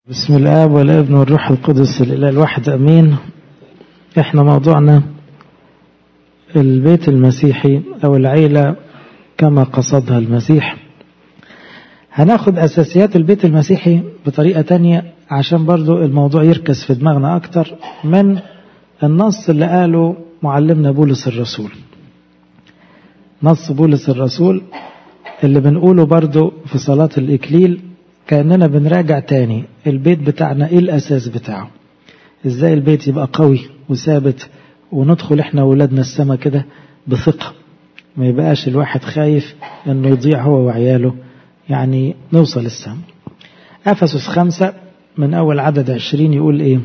بسم الآب والابن والروح القدس الإله الواحد أمين. احنا موضوعنا البيت المسيحي أو العيلة كما قصدها المسيح. هناخد أساسيات البيت المسيحي بطريقة تانية عشان برضو الموضوع يركز في دماغنا أكتر من النص اللي قاله معلمنا بولس الرسول. نص بولس الرسول اللي بنقوله برضو في صلاة الإكليل كأننا بنراجع تاني البيت بتاعنا ايه الأساس بتاعه، ازاي البيت يبقى قوي وثابت وندخل احنا وولادنا السما كده بثقة، ما يبقاش الواحد خايف انه يضيع هو وعياله، يعني نوصل السما. أفسس 5 من أول عدد 20 يقول ايه: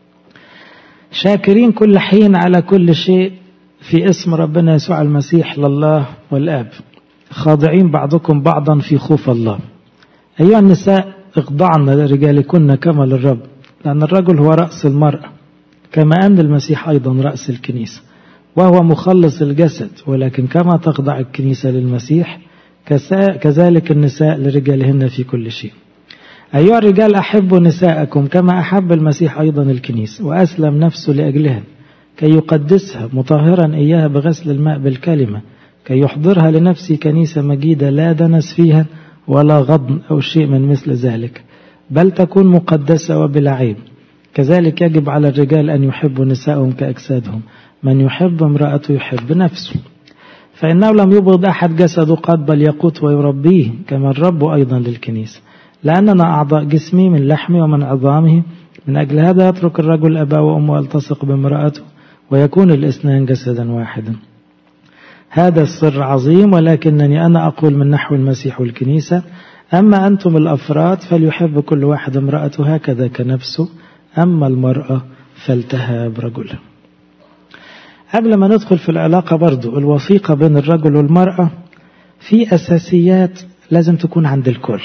شاكرين كل حين على كل شيء في اسم ربنا يسوع المسيح لله والآب، خاضعين بعضكم بعضا في خوف الله. أيها النساء اخضعن لرجالكن كما للرب، لأن الرجل هو رأس المرأة كما أن المسيح أيضا رأس الكنيسة وهو مخلص الجسد، ولكن كما تخضع الكنيسة للمسيح كذلك النساء لرجالهن في كل شيء. أيها الرجال أحبوا نساءكم كما أحب المسيح أيضا الكنيسة وأسلم نفسه لأجلها كي يقدسها مطهرا إياها بغسل الماء بالكلمة، كي يحضرها لنفسه كنيسة مجيدة لا دنس فيها ولا غضن أو شيء من مثل ذلك، بل تكون مقدسة وبلا عيب. كذلك يجب على الرجال أن يحبوا نسائهم كأجسادهم، من يحب امرأته يحب نفسه، فإنه لم يبغض أحد جسده قد بل يقوت ويربيه كما الرب أيضا للكنيسة، لأننا أعضاء جسمي من لحمه ومن عظامه. من أجل هذا يترك الرجل أباه وأمه ويلتصق بامرأته ويكون الاثنان جسدا واحدا. هذا السر عظيم، ولكنني أنا أقول من نحو المسيح والكنيسة: أما أنتم الأفراد فليحب كل واحد امرأته هكذا كنفسه، أما المرأة فلتهاب رجلها. قبل ما ندخل في العلاقة برضو الوثيقة بين الرجل والمرأة، في أساسيات لازم تكون عند الكل.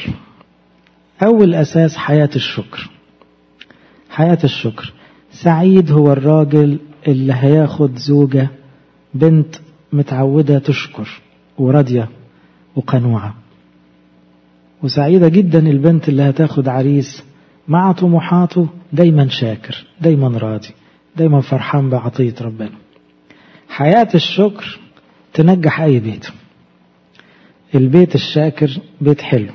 أول أساس حياة الشكر. حياة الشكر. سعيد هو الراجل اللي هياخد زوجة بنت متعودة تشكر وراضية وقنوعة، وسعيدة جدا البنت اللي هتاخد عريس مع طموحاته دايما شاكر، دايما راضي، دايما فرحان بعطية ربنا. حياة الشكر تنجح أي بيت. البيت الشاكر بيت حلو.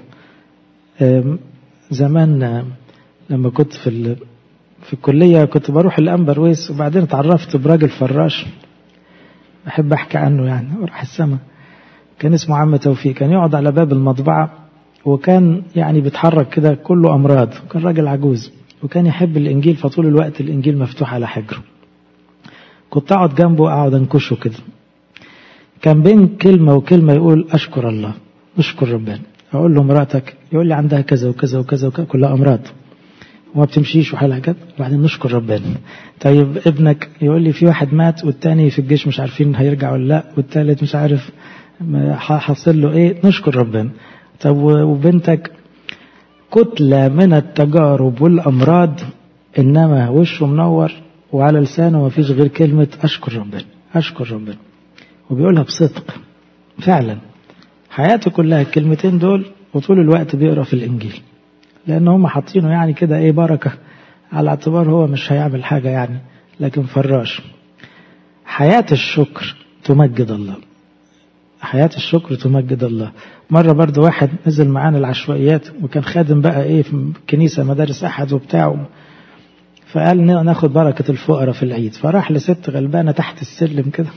زمان لما كنت في الكلية كنت بروح الأنبرويس، وبعدين اتعرفت براجل فراش أحب أحكي عنه يعني وراح السما، كان اسمه عم توفيق. كان يقعد على باب المطبعة وكان يعني بيتحرك كده كله أمراض، كان راجل عجوز وكان يحب الإنجيل، فطول الوقت الإنجيل مفتوح على حجره. كنت أقعد جنبه أقعد أنكشه كده، كان بين كلمة وكلمة يقول أشكر الله، أشكر ربنا. أقول له مراتك؟ يقول لي عندها كذا وكذا وكذا وكذا، كلها أمراض وما بتمشيش وحالها كده، وبعدين نشكر ربنا. طيب ابنك؟ يقول لي في واحد مات والتاني في الجيش مش عارفين هيرجع ولا لا، والتالت مش عارف حصل له ايه، نشكر ربنا. طب وبنتك؟ كتلة من التجارب والأمراض، إنما وشه منور وعلى لسانه ما فيش غير كلمة أشكر ربنا أشكر ربنا، وبيقولها بصدق فعلا. حياته كلها الكلمتين دول، وطول الوقت بيقرأ في الإنجيل، لأن هم حاطينه يعني كده ايه بركة، على اعتبار هو مش هيعمل حاجة يعني، لكن فراش. حياة الشكر تمجد الله. حياة الشكر تمجد الله. مرة برضو واحد نزل معانا العشوائيات، وكان خادم بقى ايه في كنيسة مدارس أحد وبتاعه، فقال ناخد بركة الفقراء في العيد. فراح لست غلبانة تحت السلم كده،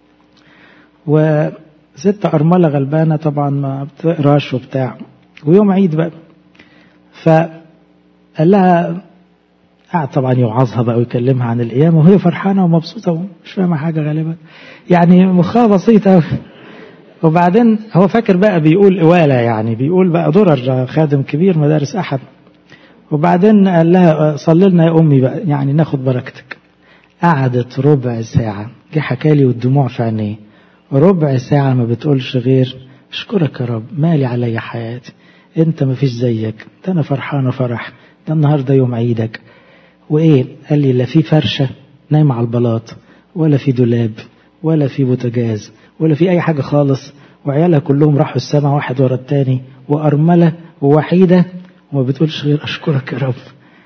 وست أرملة غلبانة طبعا ما بتقراش وبتاع، ويوم عيد بقى، فقال لها، قاعد طبعا يوعظها بقى ويكلمها عن القيامة، وهي فرحانة ومبسوطة ومش فاهمة حاجة غالبا، يعني مخها بسيطة. وبعدين هو فاكر بقى بيقول قوالة، يعني بيقول بقى ضرر خادم كبير مدارس أحد. وبعدين قال لها صلي لنا يا أمي بقى، يعني ناخد بركتك. قعدت ربع ساعة، جه حكالي والدموع في عينيه، ربع ساعة ما بتقولش غير اشكرك يا رب، مالي علي حياتي، انت ما فيش زيك، ده انا فرحانة فرح، ده النهاردة يوم عيدك. وايه؟ قال لي لا في فرشة نايمة على البلاط، ولا في دولاب، ولا في بوتاجاز، ولا في اي حاجة خالص، وعيالها كلهم راحوا السما واحد ورا التاني، وارملة ووحيدة، وما بتقولش غير اشكرك يا رب.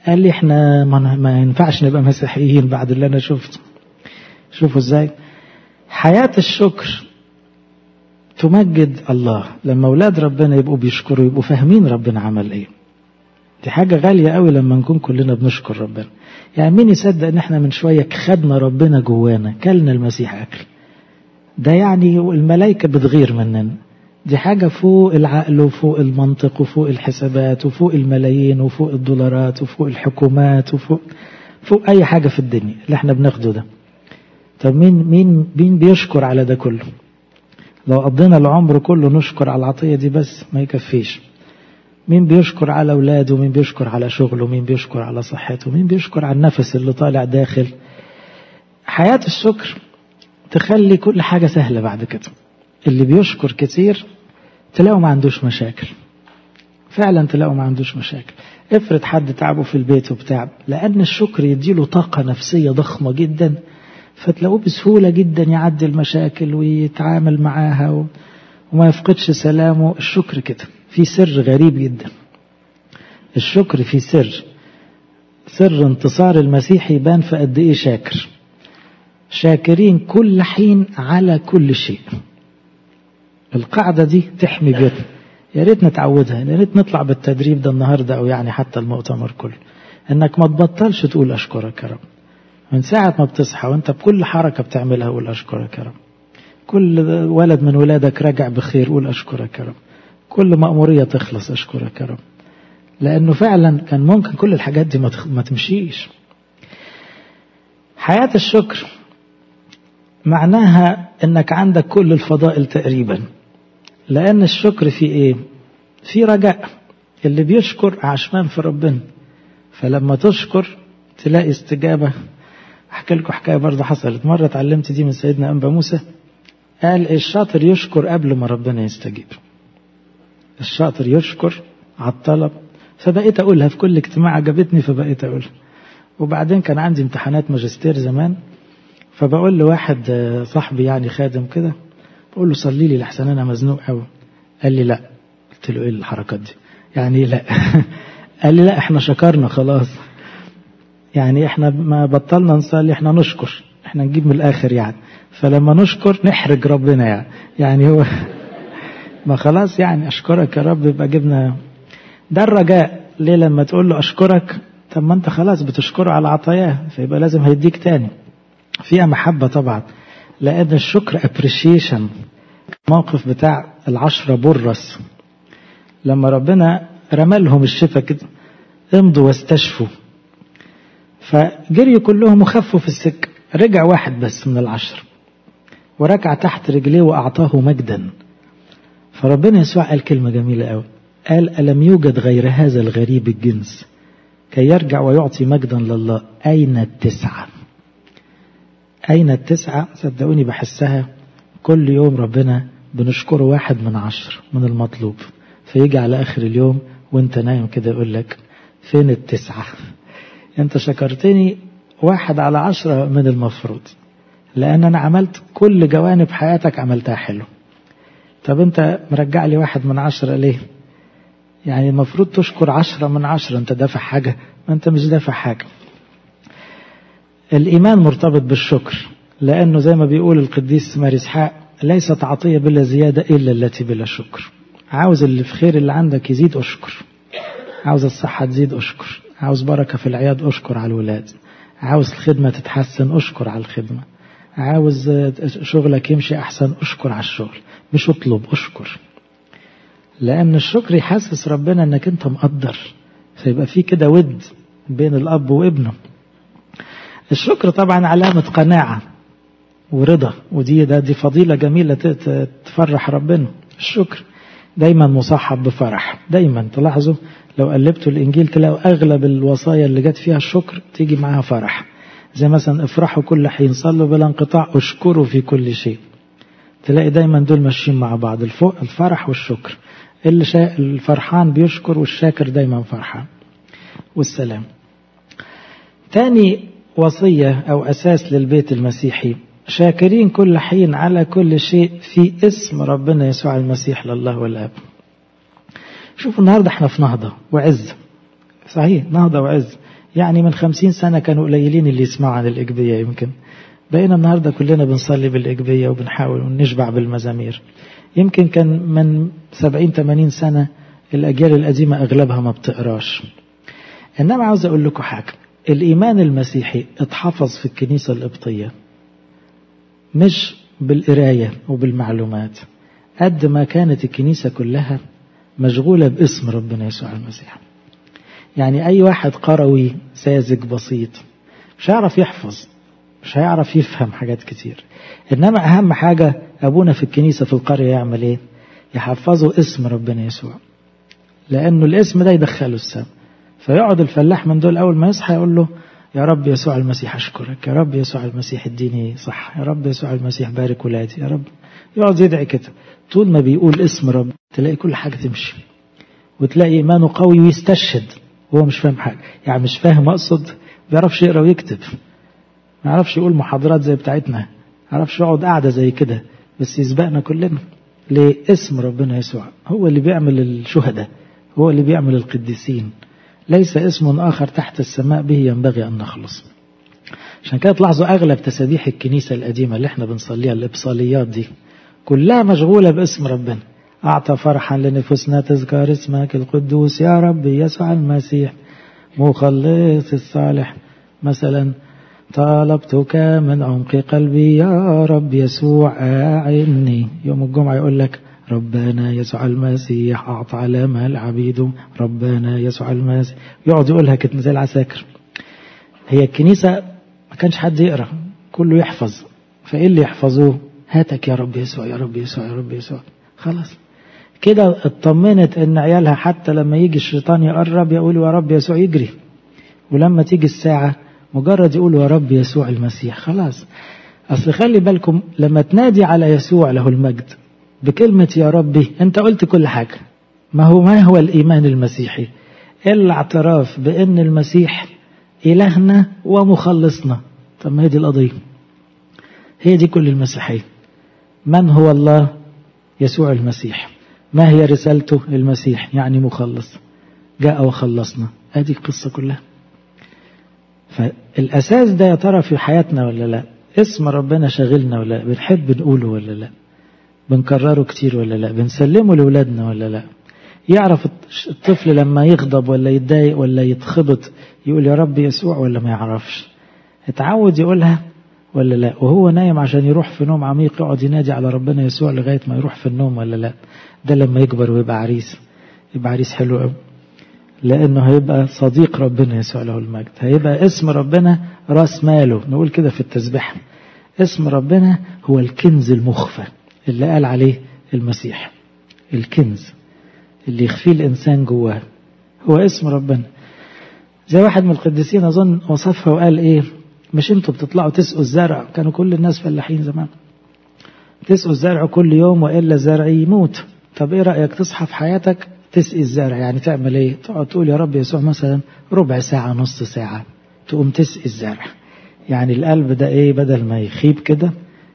قال لي احنا ما ينفعش نبقى مسيحيين بعد اللي انا شفته. شوفوا ازاي حياة الشكر تمجد الله. لما اولاد ربنا يبقوا بيشكروا يبقوا فاهمين ربنا عمل ايه. دي حاجة غالية قوي لما نكون كلنا بنشكر ربنا. يعني مين يصدق ان احنا من شوية خدنا ربنا جوانا، كلنا المسيح اكل. ده يعني الملائكة بتغير مننا. دي حاجة فوق العقل وفوق المنطق وفوق الحسابات وفوق الملايين وفوق الدولارات وفوق الحكومات وفوق اي حاجة في الدنيا اللي احنا بناخده ده. طب مين بيشكر على ده كله؟ لو قضينا العمر كله نشكر على العطية دي بس ما يكفيش. مين بيشكر على أولاده، مين بيشكر على شغله، مين بيشكر على صحته، مين بيشكر على النفس اللي طالع داخل. حياة الشكر تخلي كل حاجة سهلة بعد كده. اللي بيشكر كتير تلاقوا ما عندوش مشاكل، فعلا تلاقوا ما عندوش مشاكل. افرض حد تعبه في البيت وبتاع، لأن الشكر يديله طاقة نفسية ضخمة جدا، فتلاقوه بسهولة جدا يعدي المشاكل ويتعامل معاها وما يفقدش سلامه. الشكر كده في سر غريب جدا. الشكر في سر انتصار المسيح يبان في قد ايه شاكر. شاكرين كل حين على كل شيء. القاعدة دي تحمي بيتنا، يا ريت نتعودها، يا ريت نطلع بالتدريب ده النهاردة أو يعني حتى المؤتمر كله، انك ما تبطلش تقول أشكرك يا رب. من ساعة ما بتصحى وانت بكل حركة بتعملها قول أشكرك يا رب. كل ولد من ولادك راجع بخير قول أشكرك يا رب. كل مأمورية تخلص أشكرك يا رب. لأنه فعلا كان ممكن كل الحاجات دي ما تمشيش. حياة الشكر معناها انك عندك كل الفضائل تقريبا. لأن الشكر في ايه؟ في رجاء. اللي بيشكر عشمان في ربنا، فلما تشكر تلاقي استجابة. احكي لكم حكاية برضه حصلت مرة، اتعلمت دي من سيدنا أنبا موسى. قال الشاطر يشكر قبل ما ربنا يستجيب. الشاطر يشكر على الطلب. فبقيت أقولها في كل اجتماع، عجبتني فبقيت أقولها. وبعدين كان عندي امتحانات ماجستير زمان، فبقول لواحد صاحبي يعني خادم كده، بقول له صلي لي لحسن أنا مزنوق قوي. قال لي لا. قلت له ايه الحركات دي؟ يعني لا. قال لي لا احنا شكرنا خلاص، يعني احنا ما بطلنا نصلي، احنا نشكر، احنا نجيب من الآخر يعني. فلما نشكر نحرج ربنا يعني هو ما خلاص يعني أشكرك يا رب يبقى جبنا. ده الرجاء. ليه؟ لما تقول له أشكرك، طب ما أنت خلاص بتشكره على عطاياه، فيبقى لازم هيديك تاني. فيها محبة طبعا، لأن الشكر appreciation. موقف بتاع 10 برص لما ربنا رمى لهم الشفا كده، امضوا واستشفوا، فجريوا كلهم وخفوا في السكة. رجع واحد بس من 10 وركع تحت رجليه وأعطاه مجدا. فربنا يسوع قال كلمة جميلة قوي، قال ألم يوجد غير هذا الغريب الجنس كي يرجع ويعطي مجدا لله؟ أين التسعة؟ أين التسعة؟ صدقوني بحسها كل يوم ربنا بنشكره 1 من 10 من المطلوب، فيجي على آخر اليوم وانت نايم كده يقول لك فين التسعة؟ انت شكرتني 1 على 10 من المفروض، لأن أنا عملت كل جوانب حياتك عملتها حلو. طب انت مرجع لي 1 من 10 ليه؟ يعني المفروض تشكر 10 من 10. انت دافع حاجة؟ ما انت مش دافع حاجة. الإيمان مرتبط بالشكر، لأنه زي ما بيقول القديس ماري إسحاق ليست عطية بلا زيادة إلا التي بلا شكر. عاوز اللي في خير اللي عندك يزيد أشكر، عاوز الصحة تزيد أشكر، عاوز بركة في العياد أشكر على الولاد، عاوز الخدمة تتحسن أشكر على الخدمة، عاوز شغلك يمشي أحسن أشكر على الشغل، مش أطلب أشكر. لأن الشكر يحسس ربنا أنك أنت مقدر، فيبقى في كده ود بين الأب وابنه. الشكر طبعا علامة قناعة ورضا، دي فضيلة جميلة تفرح ربنا. الشكر دايما مصاحب بفرح. دايما تلاحظوا لو قلبتوا الإنجيل تلاقوا أغلب الوصايا اللي جت فيها الشكر تيجي معها فرح. زي مثلا افرحوا كل حين، صلوا بلا انقطاع، اشكروا في كل شيء. تلاقي دايما دول ماشيين مع بعض، الفرح والشكر. الفرحان بيشكر والشاكر دايما فرحان. والسلام. تاني وصية أو أساس للبيت المسيحي، شاكرين كل حين على كل شيء في اسم ربنا يسوع المسيح لله والآب. شوفوا النهاردة احنا في نهضة وعز، صحيح نهضة وعز. يعني من 50 سنة كانوا قليلين اللي يسمعوا عن الإجبية، يمكن بقينا النهاردة كلنا بنصلي بالإجبية وبنحاول ونشبع بالمزامير. يمكن كان من 70-80 سنة الأجيال القديمة أغلبها ما بتقراش. إنما عاوز أقول لكم حاجة، الإيمان المسيحي اتحفظ في الكنيسة القبطية مش بالقراية وبالمعلومات، قد ما كانت الكنيسة كلها مشغولة باسم ربنا يسوع المسيح. يعني أي واحد قروي ساذج بسيط مش هيعرف يحفظ، مش هيعرف يفهم حاجات كتير. إنما أهم حاجة أبونا في الكنيسة في القرية يعمل إيه؟ يحفظوا اسم ربنا يسوع، لأنه الاسم ده يدخله السماء. فيقعد الفلاح من دول أول ما يصحى يقول له يا رب يسوع المسيح أشكرك، يا رب يسوع المسيح اديني صح، يا رب يسوع المسيح بارك ولادي، يا رب. يقعد يدعي كده طول ما بيقول اسم رب، تلاقي كل حاجة تمشي، وتلاقي إيمانه قوي ويستشهد وهو مش فاهم حاجة. يعني مش فاهم أقصد، بيعرفش يقرأ ويكتب، ما يعرفش يقول محاضرات زي بتاعتنا، ما يعرفش يقعد قاعدة زي كده، بس يسبقنا كلنا. ليه؟ اسم ربنا يسوع هو اللي بيعمل الشهداء، هو اللي بيعمل القديسين، ليس اسم آخر تحت السماء به ينبغي أن نخلص. عشان كده تلاحظوا أغلب تسابيح الكنيسة القديمة اللي احنا بنصليها، الإبصاليات دي كلها مشغولة باسم ربنا. أعطى فرحا لنفوسنا تذكار اسمك القدوس يا رب يسوع المسيح مخلص الصالح. مثلا طلبتك من عمق قلبي يا رب يسوع أعني. يوم الجمعة يقول لك ربنا يسوع المسيح أعطى علامة العبيد، ربنا يسوع المسيح، يقعد يقولها كده زي العساكر. هي الكنيسة ما كانش حد يقرأ، كله يحفظ. فإيه اللي يحفظوه؟ هاتك يا رب يسوع يا رب يسوع يا رب يسوع. خلاص كده اطمنت ان عيالها حتى لما يجي الشيطان يقرب يقولوا يا رب يسوع يجري، ولما تيجي الساعة مجرد يقولوا يا رب يسوع المسيح خلاص. أصل خلي بالكم لما تنادي على يسوع له المجد بكلمة يا ربي انت قلت كل حاجة. ما هو الإيمان المسيحي؟ الاعتراف بأن المسيح إلهنا ومخلصنا. طب ما هي دي القضية، هي دي كل المسيحية. من هو الله؟ يسوع المسيح. ما هي رسالته؟ المسيح يعني مخلص، جاء وخلصنا. هذه القصة كلها. فالأساس ده يا ترى في حياتنا ولا لا؟ اسم ربنا شغلنا ولا لا؟ بنحب نقوله ولا لا؟ بنكرره كتير ولا لا؟ بنسلمه لأولادنا ولا لا؟ يعرف الطفل لما يغضب ولا يتضايق ولا يتخبط يقول يا رب يسوع ولا ما يعرفش؟ اتعود يقولها ولا لا؟ وهو نايم عشان يروح في نوم عميق يقعد ينادي على ربنا يسوع لغاية ما يروح في النوم ولا لا؟ ده لما يكبر ويبقى عريس، يبقى عريس حلو قوي، لأنه هيبقى صديق ربنا يسوع له المجد. هيبقى اسم ربنا راس ماله. نقول كده في التسبيح اسم ربنا هو الكنز المخفى اللي قال عليه المسيح، الكنز اللي يخفيه الإنسان جواه هو اسم ربنا. زي واحد من القديسين أظن وصفها وقال إيه، مش انتوا بتطلعوا تسقوا الزرع؟ كانوا كل الناس فلاحين زمان، تسقوا الزرع كل يوم وإلا الزرع يموت. طب إيه رأيك تصحى في حياتك تسقي الزرع؟ يعني تعمل إيه؟ تقعد تقول يا رب يسوع مثلا ربع ساعة نص ساعة، تقوم تسقي الزرع. يعني القلب ده إيه، بدل ما يخيب كده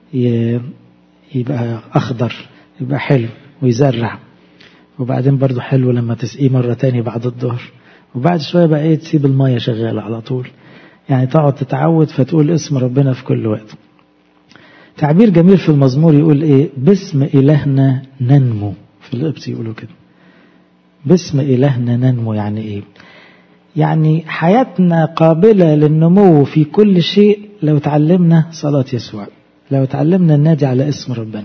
يبقى أخضر، يبقى حلو ويزرع. وبعدين برضو حلو لما تسقيه مرة تاني بعد الظهر، وبعد شوية بقى إيه، تسيب المية شغالة على طول. يعني تقعد تتعود فتقول اسم ربنا في كل وقت. تعبير جميل في المزمور يقول إيه، باسم إلهنا ننمو. في القبط يقولوا كده باسم إلهنا ننمو. يعني إيه؟ يعني حياتنا قابلة للنمو في كل شيء لو تعلمنا صلاة يسوع، لو تعلمنا النادي على اسم ربنا.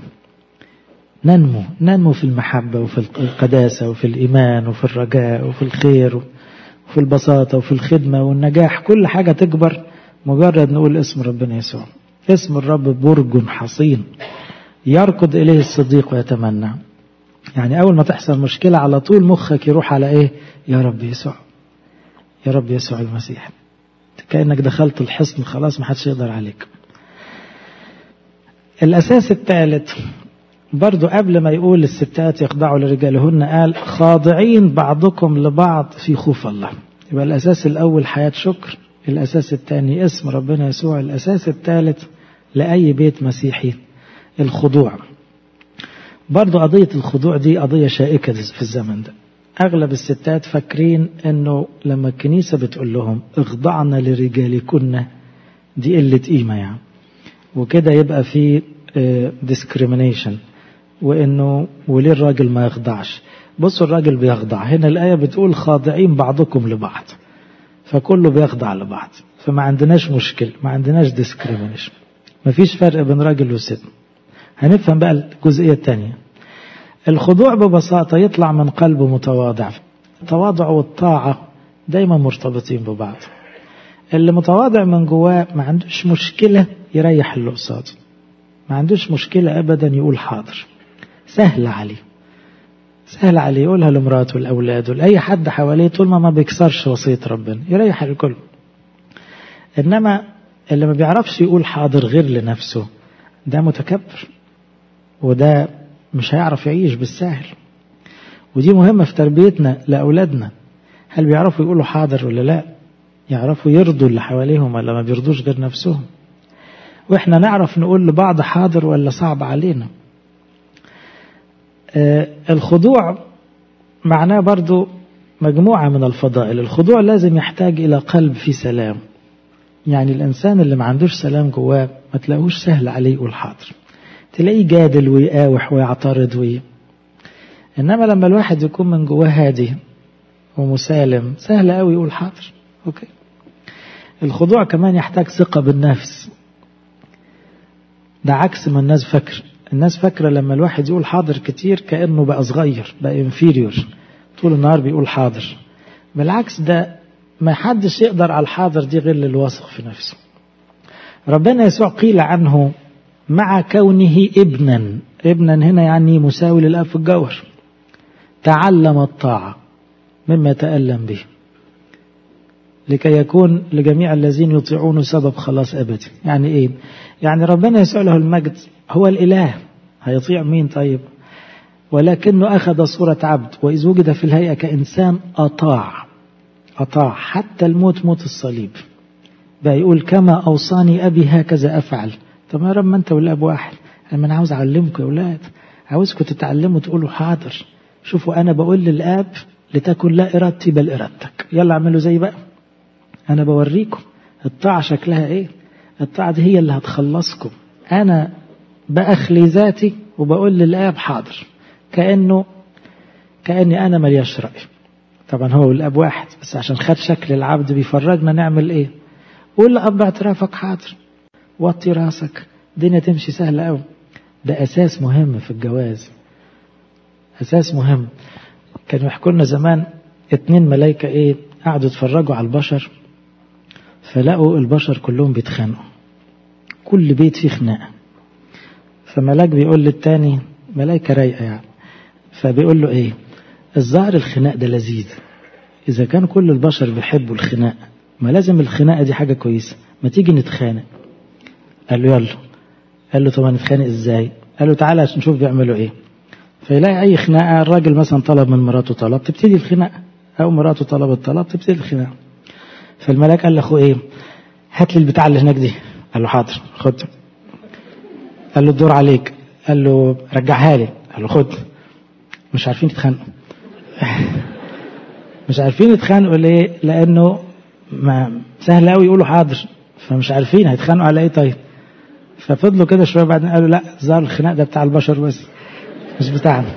ننمو في المحبة وفي القداسة وفي الإيمان وفي الرجاء وفي الخير وفي البساطة وفي الخدمة والنجاح. كل حاجة تكبر مجرد نقول اسم ربنا يسوع. اسم الرب برج حصين يركض إليه الصديق ويتمنى. يعني أول ما تحصل مشكلة على طول مخك يروح على إيه؟ يا رب يسوع، يا رب يسوع المسيح. كأنك دخلت الحصن خلاص ما حدش يقدر عليك. الأساس الثالث برضو قبل ما يقول الستات يخضعوا لرجالهن قال خاضعين بعضكم لبعض في خوف الله. يبقى الأساس الأول حياة شكر، الأساس الثاني اسم ربنا يسوع، الأساس الثالث لأي بيت مسيحي الخضوع. برضو قضية الخضوع دي قضية شائكة في الزمن ده. أغلب الستات فاكرين أنه لما الكنيسة بتقول لهم اخضعنا لرجالكن دي قلة قيمة يعني، وكده يبقى في discrimination، وأنه وليه الراجل ما يخضعش. بصوا الراجل بيخضع، هنا الآية بتقول خاضعين بعضكم لبعض، فكله بيخضع لبعض، فما عندناش مشكلة، ما عندناش discrimination، ما فيش فرق بين راجل وست. هنفهم بقى الجزئية الثانية. الخضوع ببساطة يطلع من قلب متواضع. التواضع والطاعة دايما مرتبطين ببعض. اللي متواضع من جواه ما عندوش مشكلة يريح اللي قصاده، ما عندوش مشكلة أبدا يقول حاضر، سهل عليه، سهل عليه يقولها لمراته والأولاد ولأي حد حواليه، طول ما بيكسرش وصية ربنا يريح الكل. إنما اللي ما بيعرفش يقول حاضر غير لنفسه ده متكبر، وده مش هيعرف يعيش بالسهل. ودي مهمة في تربيتنا لأولادنا، هل بيعرفوا يقولوا حاضر ولا لا؟ يعرفوا يرضوا اللي حواليهم ولا ما بيرضوش غير نفسهم؟ وإحنا نعرف نقول لبعض حاضر ولا صعب علينا؟ الخضوع معناه برضو مجموعة من الفضائل. الخضوع لازم يحتاج إلى قلب فيه سلام، يعني الإنسان اللي ما عندوش سلام جواه ما تلاقوش سهل عليه يقول حاضر، تلاقيه جادل ويقاوح ويعترض إنما لما الواحد يكون من جواه هادي ومسالم سهل قوي يقول حاضر. أوكي. الخضوع كمان يحتاج ثقة بالنفس، ده عكس ما الناس فاكر. الناس فاكرة لما الواحد يقول حاضر كتير كأنه بقى صغير، بقى انفيريور، طول النهار بيقول حاضر. بالعكس، ده ما حدش يقدر على الحاضر دي غير اللي واثق في نفسه. ربنا يسوع قيل عنه مع كونه ابنا هنا يعني مساوي للأب في الجوهر، تعلم الطاعة مما تألم به لكي يكون لجميع الذين يطيعون سبب خلاص أبدي. يعني إيه؟ يعني ربنا يسوع له المجد هو الإله، هيطيع مين طيب؟ ولكنه أخذ صورة عبد، وإذ وجد في الهيئة كإنسان أطاع حتى الموت، موت الصليب. بقى يقول كما أوصاني أبي هكذا أفعل. طب يا رب ما أنت والأب واحد، أنا عاوز أعلمكم يا أولاد، عاوزكم تتعلموا تقولوا حاضر. شوفوا أنا بقول للآب لتكن لا إرادتي بل إرادتك، يلا اعملوا زي بقى. أنا بوريكم الطاعة شكلها إيه. الطاعة دي هي اللي هتخلصكم. أنا بأخلي ذاتي وبقول للآب حاضر، كأني أنا ملياش رأي. طبعا هو الآب واحد، بس عشان خد شكل العبد بيفرجنا نعمل إيه. قول لأب اعترافك حاضر، وطي راسك، الدنيا تمشي سهلة أوي. ده أساس مهم في الجواز، أساس مهم. كانوا يحكوا لنا زمان 2 ملايكة قعدوا يتفرجوا على البشر، فلقوا البشر كلهم بيتخانقوا، كل بيت فيه خناقة. فملاك بيقول للتاني، ملايكة رايقة يعني، فبيقول له الظاهر الخناق ده لذيذ، إذا كان كل البشر بيحبوا الخناق ما لازم الخناقة دي حاجة كويسة، ما تيجي نتخانق. قال له يلا. قال له طب نتخانق ازاي؟ قال له تعالى عشان نشوف بيعملوا ايه. فيلاقي اي خناقة، الراجل مثلا طلب من مراته طلب تبتدي الخناقة، او مراته طلبت طلب تبتدي الخناقة. فالملاك قال لاخوه هات لي البتاع اللي هناك دي. قال له حاضر خد. قال له الدور عليك. قال له رجعها لي. قال له خد. مش عارفين يتخانقوا. مش عارفين يتخانقوا ليه؟ لانه ما سهل قوي يقولوا حاضر، فمش عارفين هيتخانقوا على ايه. طيب ففضلوا كده شويه، بعدين قالوا لا، ظهر الخناق ده بتاع البشر بس مش بتاعنا.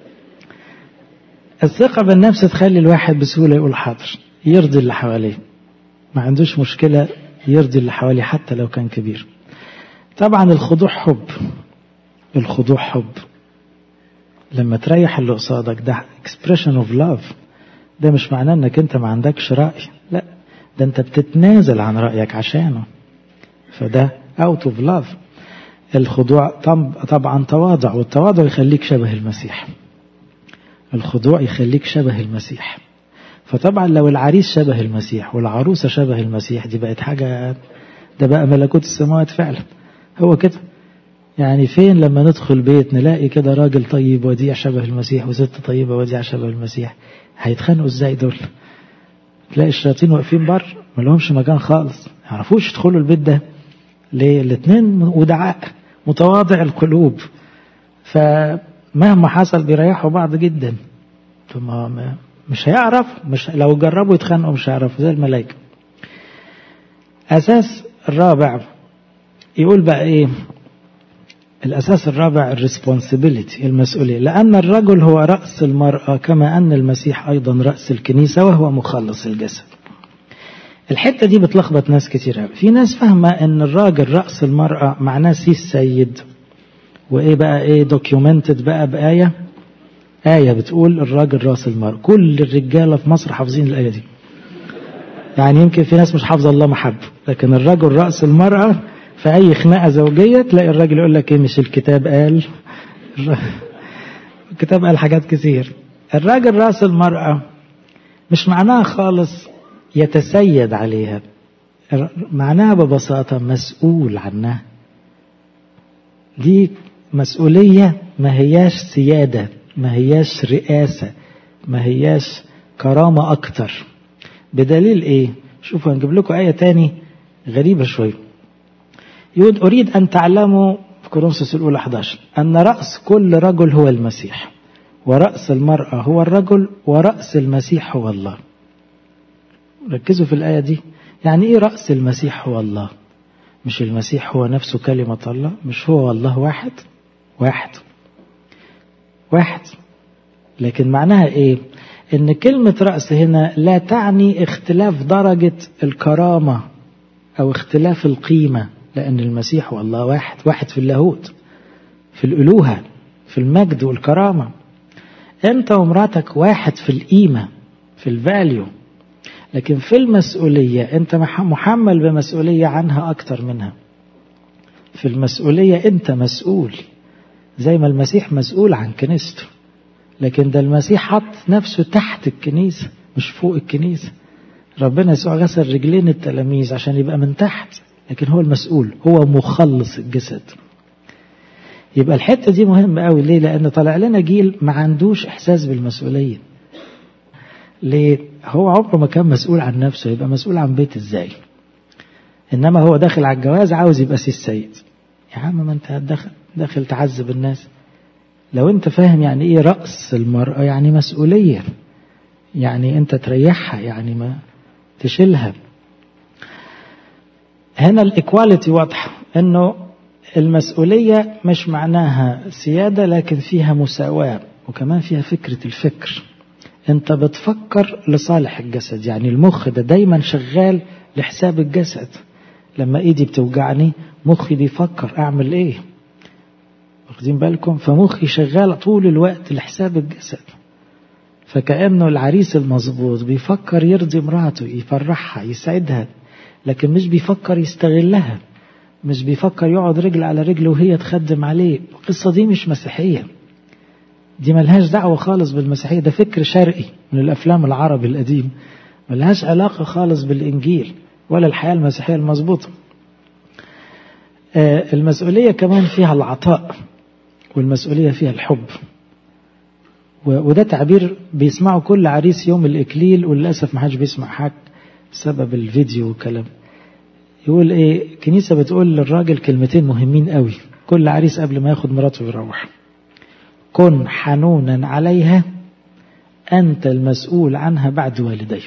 الثقة بالنفس تخلي الواحد بسهولة يقول حاضر، يرضي اللي حواليه، ما عندوش مشكلة يرضي اللي حواليه حتى لو كان كبير. طبعا الخضوع حب، الخضوع حب. لما تريح اللي قصادك ده expression of love. ده مش معناه انك انت ما عندكش رأي، لا، ده انت بتتنازل عن رأيك عشانه، فده out of love. الخضوع طبعا تواضع، والتواضع يخليك شبه المسيح. الخضوع يخليك شبه المسيح. فطبعا لو العريس شبه المسيح والعروسة شبه المسيح، دي بقت حاجة، ده بقى ملكوت السماوات فعلا. هو كده يعني، فين لما ندخل بيت نلاقي كده راجل طيب وديع شبه المسيح وست طيبة وديع شبه المسيح، هيتخانقوا ازاي دول؟ تلاقي الشياطين واقفين بره ما لهمش مكان خالص، يعرفوش يدخلوا البيت ده ليه؟ الاثنين ودعاء متواضع القلوب، فمهما حصل بيريحوا بعض جدا. ثم مش هيعرف، مش لو جربوا يتخانقوا مش هيعرفوا زي الملائكة. أساس الرابع يقول بقى إيه؟ الأساس الرابع الريسبونسبيليتي، المسؤولية، لأن الرجل هو رأس المرأة كما أن المسيح أيضا رأس الكنيسة وهو مخلص الجسد. الحتة دي بتلخبط ناس كتير. في ناس فاهمة أن الراجل رأس المرأة معناه السيد، وإيه بقى إيه دوكيومنتد بقى بآية، آية بتقول الراجل رأس المرأة. كل الرجالة في مصر حافظين الآية دي، يعني يمكن في ناس مش حافظة الله محب، لكن الرجل رأس المرأة في أي خناقة زوجية تلاقي الراجل يقول لك إيه، مش الكتاب قال، الكتاب قال حاجات كتير. الراجل رأس المرأة مش معناها خالص يتسيد عليها، معناها ببساطة مسؤول عنها. دي مسؤولية، ما هياش سيادة، ما هياش رئاسة، ما هياش كرامة أكتر. بدليل إيه؟ شوفوا هنجيب لكم آية تاني غريبة شوية. يقول أريد أن تعلموا في كورنثوس الأولى 11 أن رأس كل رجل هو المسيح، ورأس المرأة هو الرجل، ورأس المسيح هو الله. ركزوا في الآية دي. يعني إيه رأس المسيح هو الله؟ مش المسيح هو نفسه كلمة الله؟ مش هو والله واحد واحد واحد؟ لكن معناها إيه؟ إن كلمة رأس هنا لا تعني اختلاف درجة الكرامة أو اختلاف القيمة، لأن المسيح والله واحد، واحد في اللاهوت، في الألوهة، في المجد والكرامة. أنت ومراتك واحد في القيمة، في الفاليو، لكن في المسؤولية أنت محمل بمسؤولية عنها أكتر منها. في المسؤولية أنت مسؤول، زي ما المسيح مسؤول عن كنيسته، لكن ده المسيح حط نفسه تحت الكنيسة مش فوق الكنيسة. ربنا يسوع غسل رجلين التلاميذ عشان يبقى من تحت، لكن هو المسؤول، هو مخلص الجسد. يبقى الحتة دي مهمة قوي. ليه؟ لأن طلع لنا جيل ما عندوش إحساس بالمسؤولية. ليه؟ هو عمره ما كان مسؤول عن نفسه، يبقى مسؤول عن بيت إزاي؟ إنما هو داخل على الجواز عاوز يبقى سي السيد. يا عم ما أنت داخل تعذب الناس. لو أنت فاهم يعني إيه رأس المرأة، يعني مسؤولية، يعني أنت تريحها، يعني ما تشيلها. هنا الإيكواليتي واضحة، إنه المسؤولية مش معناها سيادة، لكن فيها مساواة، وكمان فيها فكرة الفكر. أنت بتفكر لصالح الجسد، يعني المخ ده دايما شغال لحساب الجسد. لما إيدي بتوجعني مخي بيفكر أعمل إيه، واخدين بالكم؟ فمخي شغال طول الوقت لحساب الجسد. فكأنه العريس المظبوط بيفكر يرضي مراته، يفرحها، يسعدها، لكن مش بيفكر يستغلها، مش بيفكر يقعد رجل على رجل وهي تخدم عليه. القصة دي مش مسيحية، دي ملهاش دعوة خالص بالمسيحية، ده فكر شرقي من الأفلام العربي القديم، ملهاش علاقة خالص بالإنجيل ولا الحياة المسيحية المظبوطة. المسؤولية كمان فيها العطاء، والمسؤولية فيها الحب. وده تعبير بيسمعه كل عريس يوم الإكليل، وللأسف ما حدش بيسمع حاجة بسبب الفيديو والكلام. يقول إيه؟ كنيسة بتقول للراجل كلمتين مهمين قوي كل عريس قبل ما ياخد مراته ويروح: كن حنونا عليها، أنت المسؤول عنها بعد والديه.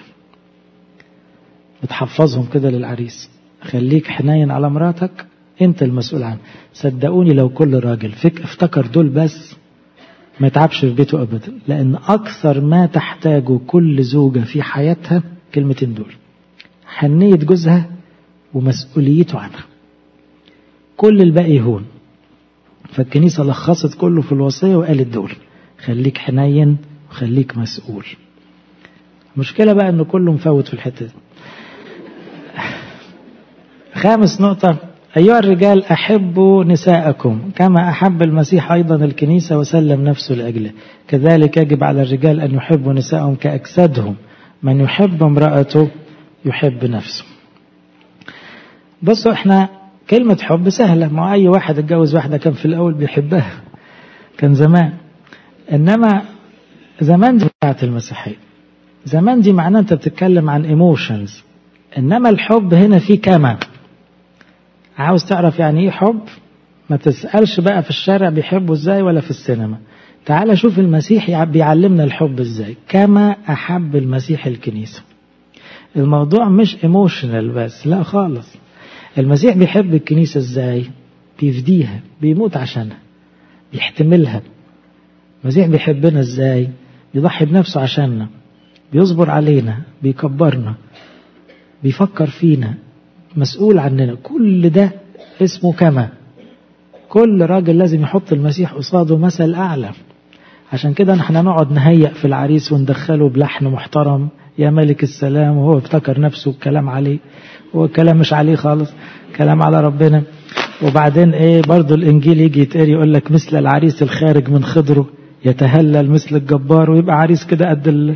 بتحفظهم كده للعريس، خليك حنين على مراتك، أنت المسؤول عنها. صدقوني لو كل راجل افتكر دول بس ما يتعبش في بيته أبدا، لأن أكثر ما تحتاجه كل زوجة في حياتها كلمتين دول: حنية جوزها ومسؤوليته عنها. كل الباقي هون. فالكنيسة لخصت كله في الوصية وقالت دول: خليك حنين وخليك مسؤول. المشكلة بقى أنه كله مفوت في الحتة دي. خامس نقطة: أيها الرجال أحبوا نساءكم كما أحب المسيح أيضا الكنيسة وسلم نفسه لأجله، كذلك يجب على الرجال أن يحبوا نساءهم كأجسادهم، من يحب امرأته يحب نفسه. بصوا احنا كلمة حب سهلة، مع أي واحد اتجوز واحدة كان في الأول بيحبها، كان زمان. إنما زمان دي بتاعت المسيحية، زمان دي معناه أنت بتتكلم عن ايموشنز، إنما الحب هنا فيه كما. عاوز تعرف يعني إيه حب؟ ما تسألش بقى في الشارع بيحبوا إزاي ولا في السينما، تعال شوف المسيح بيعلمنا الحب ازاي. كما أحب المسيح الكنيسة. الموضوع مش ايموشنال بس، لا خالص. المسيح بيحب الكنيسة ازاي؟ بيفديها، بيموت عشانها، بيحتملها. المسيح بيحبنا ازاي؟ بيضحي بنفسه عشاننا، بيصبر علينا، بيكبرنا، بيفكر فينا، مسؤول عننا. كل ده اسمه كما. كل راجل لازم يحط المسيح قصاده مثل أعلى. عشان كده نحن نقعد نهيئ في العريس وندخله بلحن محترم يا ملك السلام، وهو افتكر نفسه الكلام عليه، هو الكلام مش عليه خالص، كلام على ربنا. وبعدين ايه برضو الانجيل يجي يتقري يقول لك مثل العريس الخارج من خضره يتهلل مثل الجبار، ويبقى عريس كده قد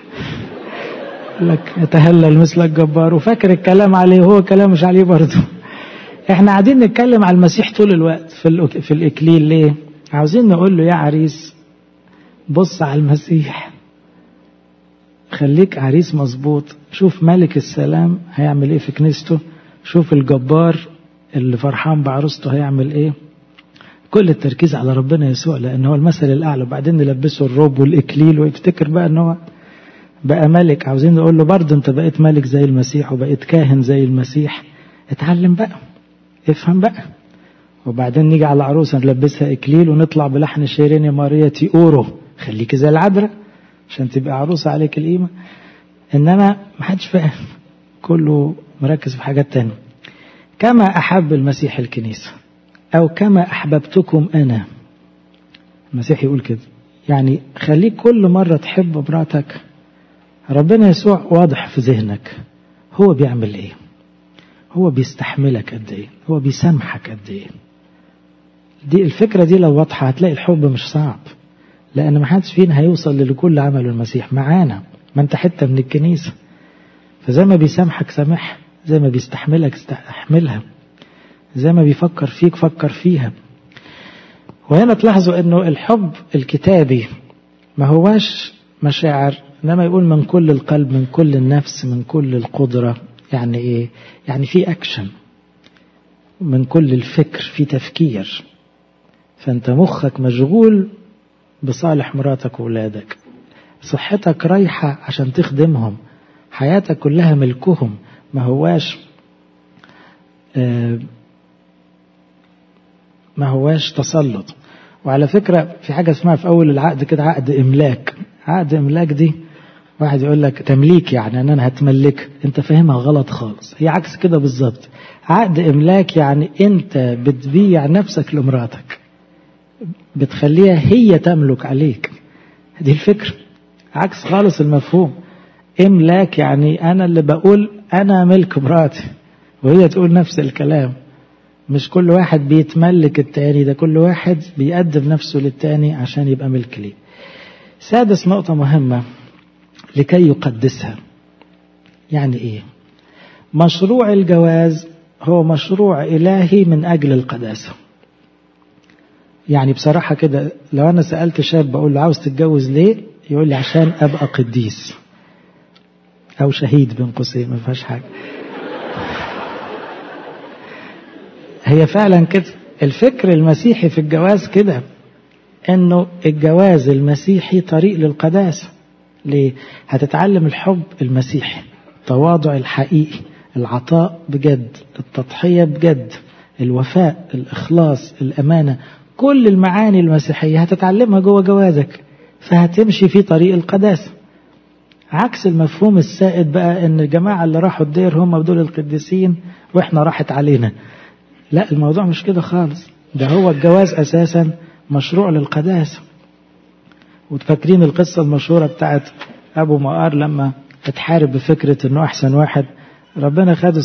لك يتهلل مثل الجبار، وفاكر الكلام عليه هو كلام مش عليه برضو. احنا قاعدين نتكلم على المسيح طول الوقت في الإكليل. ليه؟ عاوزين نقول له يا عريس بص على المسيح، خليك عريس مظبوط. شوف ملك السلام هيعمل ايه في كنيسته، شوف الجبار اللي فرحان بعروسته هيعمل ايه. كل التركيز على ربنا يسوع لأنه هو المثل الأعلى، وبعدين نلبسه الروب والإكليل ويفتكر بقى أنه بقى ملك. عاوزين نقول له برضه أنت بقيت ملك زي المسيح وبقيت كاهن زي المسيح، اتعلم بقى، افهم بقى. وبعدين نيجي على عروسة نلبسها إكليل ونطلع بلحن شيرين يا ماريا تيورو، خليك زي العذراء عشان تبقى عروسة عليك القيمة. إنما محدش فاهم، كله مركز في حاجات تانية. كما أحب المسيح الكنيسة أو كما أحببتكم أنا. المسيح يقول كده، يعني خليك كل مرة تحب مراتك. ربنا يسوع واضح في ذهنك هو بيعمل ايه، هو بيستحملك قد ايه، هو بيسامحك قد ايه. دي الفكرة دي لو واضحة هتلاقي الحب مش صعب، لأن ما حدش فينا هيوصل لكل عمله المسيح معانا، ما انت حتة من الكنيسة. فزي ما بيسامحك سامح، زي ما بيستحملك استحملها، زي ما بيفكر فيك فكر فيها. وهنا تلاحظوا انه الحب الكتابي ما هواش مشاعر، انما يقول من كل القلب، من كل النفس، من كل القدرة. يعني ايه؟ يعني في اكشن، من كل الفكر، في تفكير. فانت مخك مشغول بصالح مراتك وولادك، صحتك رايحة عشان تخدمهم، حياتك كلها ملكهم، ما هواش تسلط. وعلى فكرة في حاجة اسمها في أول العقد كده عقد إملاك. عقد إملاك دي واحد يقول لك تمليك، يعني أنا هتملك، أنت فاهمها غلط خالص، هي عكس كده بالظبط. عقد إملاك يعني أنت بتبيع نفسك لمراتك، بتخليها هي تملك عليك. دي الفكرة، عكس خالص المفهوم. إملاك يعني أنا اللي بقول أنا ملك مراتي، وهي تقول نفس الكلام. مش كل واحد بيتملك التاني، ده كل واحد بيقدم نفسه للتاني عشان يبقى ملك ليه. سادس نقطة مهمة، لكي يقدسها. يعني ايه؟ مشروع الجواز هو مشروع إلهي من أجل القداسة. يعني بصراحة كده لو أنا سألت شاب بقول له عاوز تتجوز ليه، يقول لي عشان أبقى قديس أو شهيد بين قوسين، ما فيهاش حاجة. هي فعلا كده الفكر المسيحي في الجواز كده، انه الجواز المسيحي طريق للقداسة. ليه؟ هتتعلم الحب المسيحي، التواضع الحقيقي، العطاء بجد، التضحية بجد، الوفاء، الإخلاص، الأمانة، كل المعاني المسيحية هتتعلمها جوه جوازك، فهتمشي في طريق القداسة. عكس المفهوم السائد بقى ان الجماعة اللي راحوا الدير هم دول القديسين واحنا راحت علينا. لا، الموضوع مش كده خالص. ده هو الجواز أساسا مشروع للقداسة. وتفكرين القصة المشهورة بتاعت أبو مقار لما اتحارب بفكرة أنه أحسن واحد، ربنا خدوا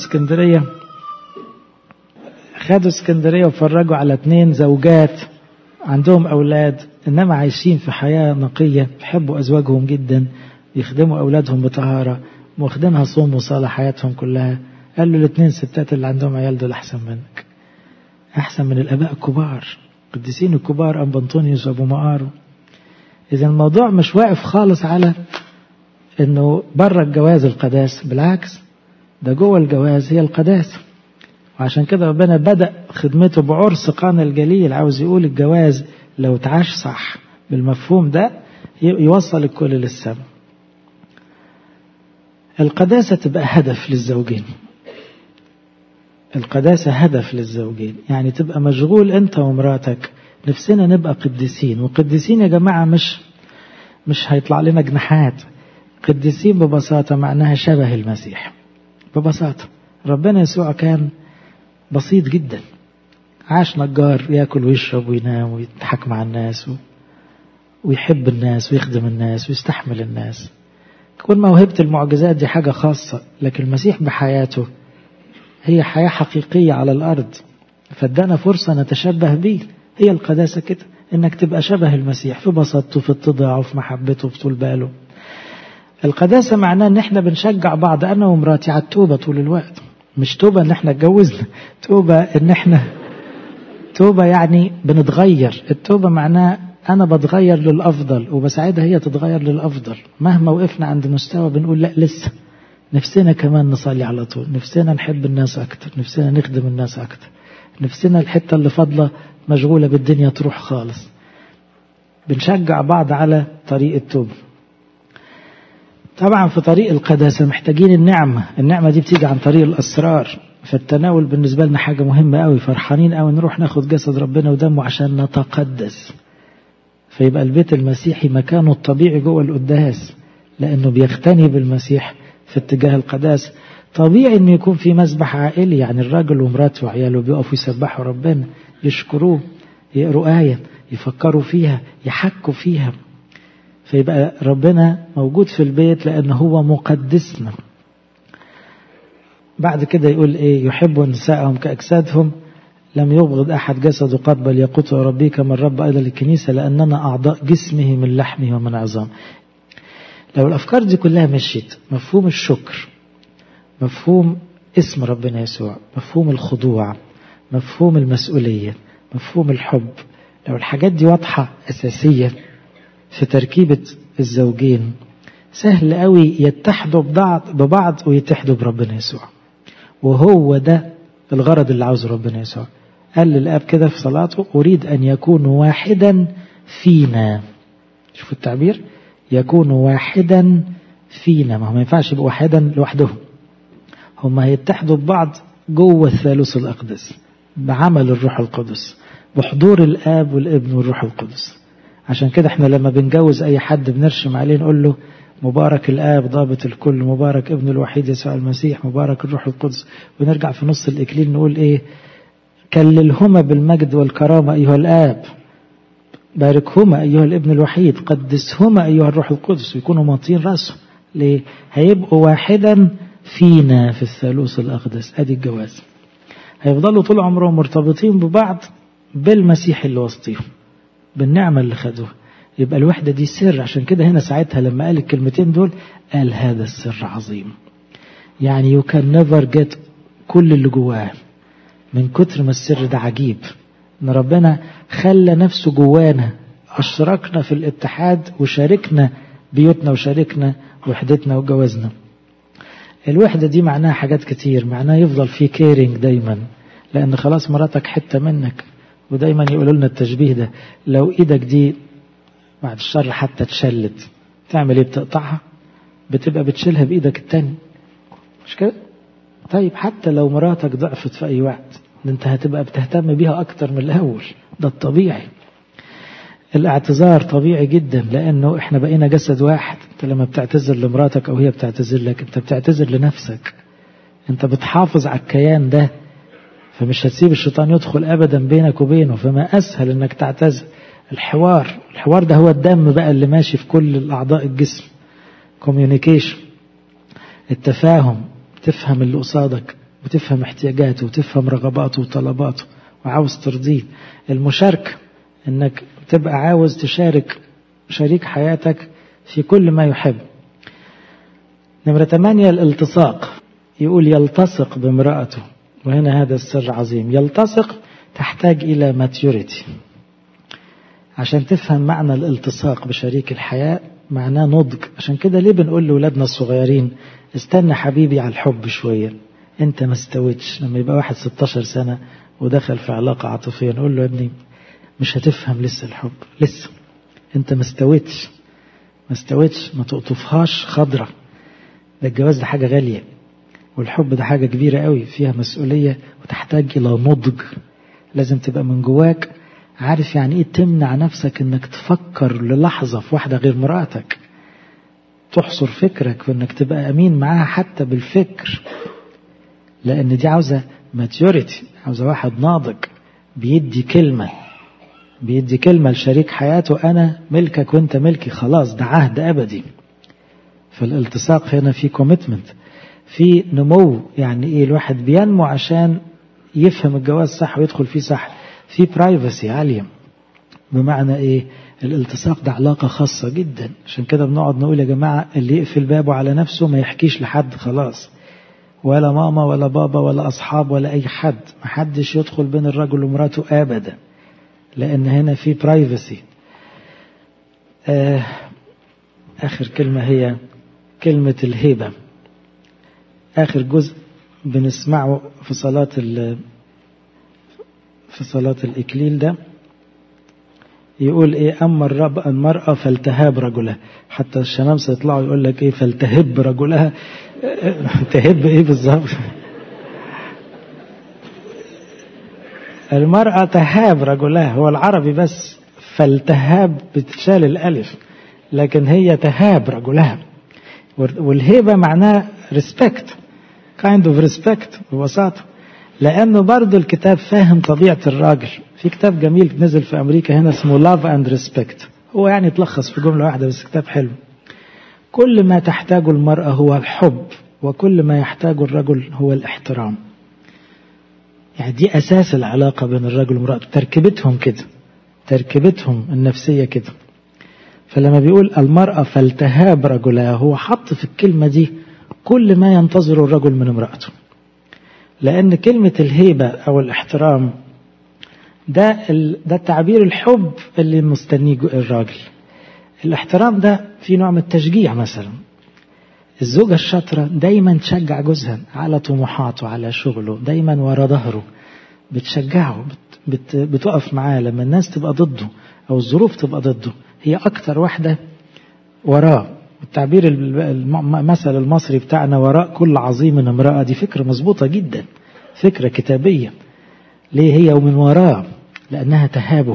اسكندرية وفرجوا على 2 زوجات عندهم أولاد، إنما عايشين في حياة نقية، يحبوا أزواجهم جدا، يخدموا أولادهم بطهارة، واخدينها صوم وصلاة حياتهم كلها. قال له 2 ستات اللي عندهم عيال دول أحسن منك، أحسن من الآباء الكبار، قديسين الكبار، أبو أنطونيوس وأبو مقار. إذا الموضوع مش واقف خالص على إنه بره الجواز القداس، بالعكس ده جوه الجواز هي القداسة. وعشان كده ربنا بدأ خدمته بعرس قانا الجليل. عاوز يقول الجواز لو تعاش صح بالمفهوم ده يوصل الكل للسماء. القداسة تبقى هدف للزوجين. القداسة هدف للزوجين، يعني تبقى مشغول أنت ومراتك نفسنا نبقى قديسين. وقديسين يا جماعة مش هيطلع لنا جناحات. قديسين ببساطة معناها شبه المسيح. ببساطة ربنا يسوع كان بسيط جدا، عاش نجار، يأكل ويشرب وينام ويضحك مع الناس ويحب الناس ويخدم الناس ويستحمل الناس. كل موهبة المعجزات دي حاجة خاصة، لكن المسيح بحياته هي حياة حقيقية على الأرض، فادانا فرصة نتشبه به. هي القداسة كده، إنك تبقى شبه المسيح في بساطته، في اتضاعه، في محبته، في طول باله. القداسة معناه إن إحنا بنشجع بعض أنا ومراتي على التوبة طول الوقت. مش توبة إن إحنا اتجوزنا، توبة إن إحنا توبة يعني بنتغير. التوبة معناه أنا بتغير للأفضل وبساعدها هي تتغير للأفضل. مهما وقفنا عند مستوى بنقول لا لسه، نفسنا كمان نصلي على طول، نفسنا نحب الناس أكتر، نفسنا نخدم الناس أكتر، نفسنا الحتة اللي فاضلة مشغولة بالدنيا تروح خالص. بنشجع بعض على طريق التوبة. طبعا في طريق القداسة محتاجين النعمة دي بتيجي عن طريق الأسرار. فالتناول بالنسبة لنا حاجة مهمة قوي، فرحانين قوي نروح ناخد جسد ربنا ودمه عشان نتقدس. فيبقى البيت المسيحي مكانه الطبيعي جوه القداس، لأنه بيختني بالمسيح في اتجاه القداسة. طبيعي أنه يكون في مسبح عائلي، يعني الراجل ومراته وعياله بيقفوا يسبحوا ربنا، يشكروه، يقروا آية، يفكروا فيها، يحكوا فيها. فيبقى ربنا موجود في البيت لأنه هو مقدسنا. بعد كده يقول إيه؟ يحب نساءهم كأجسادهم، لم يبغض أحد جسده قط بل يقوته ربي كما الرب أيضا للكنيسة لأننا أعضاء جسمه من لحمه ومن عظام. لو الأفكار دي كلها مشيت، مفهوم الشكر، مفهوم اسم ربنا يسوع، مفهوم الخضوع، مفهوم المسؤولية، مفهوم الحب، لو الحاجات دي واضحة أساسية في تركيبة الزوجين، سهل قوي يتحدوا ببعض ويتحدوا بربنا يسوع. وهو ده الغرض اللي عاوز ربنا يسوع. قال للآب كده في صلاته أريد أن يكون واحدا فينا. شوفوا التعبير، يكون واحدا فينا. ما ينفعش يبقوا واحدا لوحدهم، هم هيتحدوا ببعض جوه الثالوث الأقدس بعمل الروح القدس، بحضور الآب والابن والروح القدس. عشان كده احنا لما بنجوز أي حد بنرشم عليه نقول له مبارك الآب ضابط الكل، مبارك ابن الوحيد يسوع المسيح، مبارك الروح القدس. ونرجع في نص الإكليل نقول إيه؟ كللهما بالمجد والكرامة أيها الآب، باركهما أيها الابن الوحيد، قدسهما أيها الروح القدس. ويكونوا ماطين رأسهم. ليه؟ هيبقوا واحدا فينا في الثالوث الأقدس. أدي الجواز. هيفضلوا طول عمرهم مرتبطين ببعض بالمسيح اللي وسطيهم، بالنعمة اللي خدوها. يبقى الوحدة دي سر. عشان كده هنا ساعتها لما قال الكلمتين دول قال هذا السر عظيم. يعني you can never get كل اللي جواه، من كتر ما السر ده عجيب. ان ربنا خلى نفسه جوانا، اشركنا في الاتحاد وشاركنا بيوتنا وشاركنا وحدتنا وجوازنا. الوحدة دي معناها حاجات كتير. معناها يفضل في كيرينج دايما، لان خلاص مراتك حتة منك. ودايما يقولوا لنا التشبيه ده، لو ايدك دي بعد الشر حتى تشلت تعمل ايه؟ بتقطعها؟ بتبقى بتشيلها بايدك التاني، مش كده؟ طيب حتى لو مراتك ضعفت في اي وقت، انت هتبقى بتهتم بيها اكتر من الاول. ده الطبيعي. الاعتذار طبيعي جدا، لانه احنا بقينا جسد واحد. انت لما بتعتذر لمراتك او هي بتعتذر لك، انت بتعتذر لنفسك، انت بتحافظ على الكيان ده. فمش هتسيب الشيطان يدخل ابدا بينك وبينه. فما اسهل انك تعتذر. الحوار ده هو الدم بقى اللي ماشي في كل الاعضاء الجسم. كوميونيكيشن، التفاهم، تفهم اللي قصادك وتفهم احتياجاته وتفهم رغباته وطلباته وعاوز ترضيه. المشاركة، انك تبقى عاوز تشارك شريك حياتك في كل ما يحب. نمرة 8 الالتصاق. يقول يلتصق بامرأته، وهنا هذا السر عظيم. يلتصق تحتاج إلى ماتيوريتي. عشان تفهم معنى الالتصاق بشريك الحياة معناه نضج. عشان كده ليه بنقول لأولادنا الصغيرين استنى حبيبي على الحب شوية، انت ما استويتش. لما يبقى واحد 16 سنة ودخل في علاقة عاطفية نقول له يا ابني مش هتفهم لسه الحب، لسه انت ما استويتش ما تقطفهاش خضرة. ده الجواز ده حاجة غالية، والحب ده حاجة كبيرة قوي فيها مسؤولية وتحتاج إلى نضج. لازم تبقى من جواك عارف يعني ايه تمنع نفسك انك تفكر للحظة في واحدة غير مراتك، تحصر فكرك في انك تبقى امين معاها حتى بالفكر، لان دي عاوزة ماتيوريتي، عاوزة واحد ناضج بيدي كلمة لشريك حياته، انا ملكك وانت ملكي، خلاص ده عهد ابدي. فالالتصاق هنا في كوميتمنت، في نمو. يعني ايه الواحد بينمو عشان يفهم الجواز صح ويدخل فيه صح. في برايفسي عالية، بمعنى ايه؟ الالتصاق ده علاقة خاصة جدا. عشان كده بنقعد نقول يا جماعة اللي يقفل بابه على نفسه ما يحكيش لحد خلاص، ولا ماما ولا بابا ولا أصحاب ولا أي حد، محدش يدخل بين الرجل ومراته أبدا، لأن هنا في برايفسي. آخر كلمة هي كلمة الهيبة. آخر جزء بنسمعه في صلاة الإكليل ده يقول إيه؟ أما المرأة فلتهاب رجلها. حتى الشمامسة يطلعوا يقول لك إيه؟ فلتهب رجلها. تهب إيه بالظبط؟ المرأة تهاب رجلها، هو العربي بس فلتهاب بتشال الألف، لكن هي تهاب رجلها. والهيبة معناه respect، kind of respect ببساطة، لأنه برضو الكتاب فاهم طبيعة الراجل. في كتاب جميل نزل في أمريكا هنا اسمه Love and Respect، هو يعني يتلخص في جملة واحدة بس كتاب حلو. كل ما تحتاجه المرأة هو الحب، وكل ما يحتاجه الرجل هو الاحترام. يعني دي أساس العلاقة بين الرجل والمرأة، تركيبتهم كده، تركيبتهم النفسية كده. فلما بيقول المرأة فلتهاب رجلها، هو حط في الكلمة دي كل ما ينتظر الرجل من امرأته. لأن كلمة الهيبة أو الاحترام ده تعبير الحب اللي مستنيه الراجل. الاحترام ده في نوع من التشجيع. مثلا الزوجة الشاطرة دايما تشجع جوزها على طموحاته على شغله، دايما ورا ظهره بتشجعه، بتقف معاه لما الناس تبقى ضده أو الظروف تبقى ضده، هي أكتر واحدة وراه. التعبير المثل المصري بتاعنا وراء كل عظيم امرأة، دي فكرة مظبوطة جدا، فكرة كتابية. ليه هي ومن وراه؟ لأنها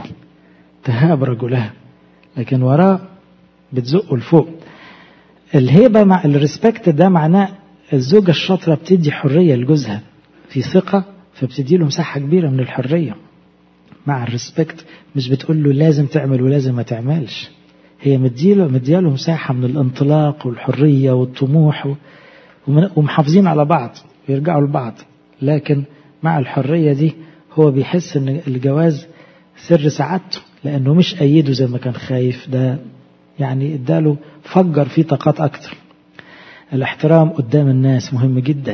تهاب رجلها، لكن وراه بتزقه لفوق. الهيبة مع الريسبكت ده معناه الزوجة الشاطرة بتدي حرية لجوزها في ثقة، فبتدي له مساحة كبيرة من الحرية. مع الريسبكت مش بتقول له لازم تعمل ولازم ما تعملش، هي مدياله مساحة من الانطلاق والحرية والطموح، ومحافظين على بعض ويرجعوا لبعض. لكن مع الحرية دي هو بيحس ان الجواز سر سعادته، لانه مش ايده زي ما كان خايف، ده يعني اداله فجر فيه طاقات اكتر. الاحترام قدام الناس مهم جدا،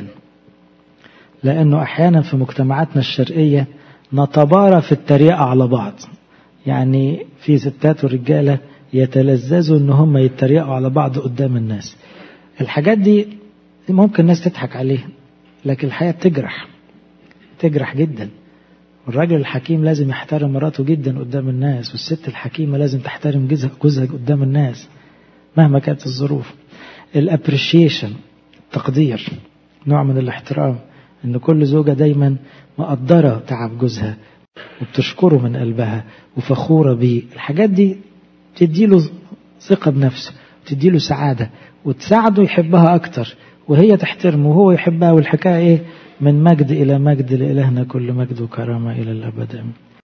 لانه احيانا في مجتمعاتنا الشرقية نتبارى في التريقة على بعض. يعني في ستات ورجالة يتلذذوا ان هم يتريقوا على بعض قدام الناس. الحاجات دي ممكن الناس تضحك عليها، لكن الحياة تجرح جدا. والراجل الحكيم لازم يحترم مراته جدا قدام الناس، والست الحكيمة لازم تحترم جوزها قدام الناس مهما كانت الظروف. الابريشيشن، تقدير، نوع من الاحترام، ان كل زوجة دايما مقدرة تعب جوزها وبتشكره من قلبها وفخورة بيه. الحاجات دي تديله ثقة بنفسه، تديله سعادة، وتساعده يحبها أكتر، وهي تحترمه وهو يحبها. والحكاية إيه؟ من مجد إلى مجد، لإلهنا كل مجد وكرامة إلى الأبد.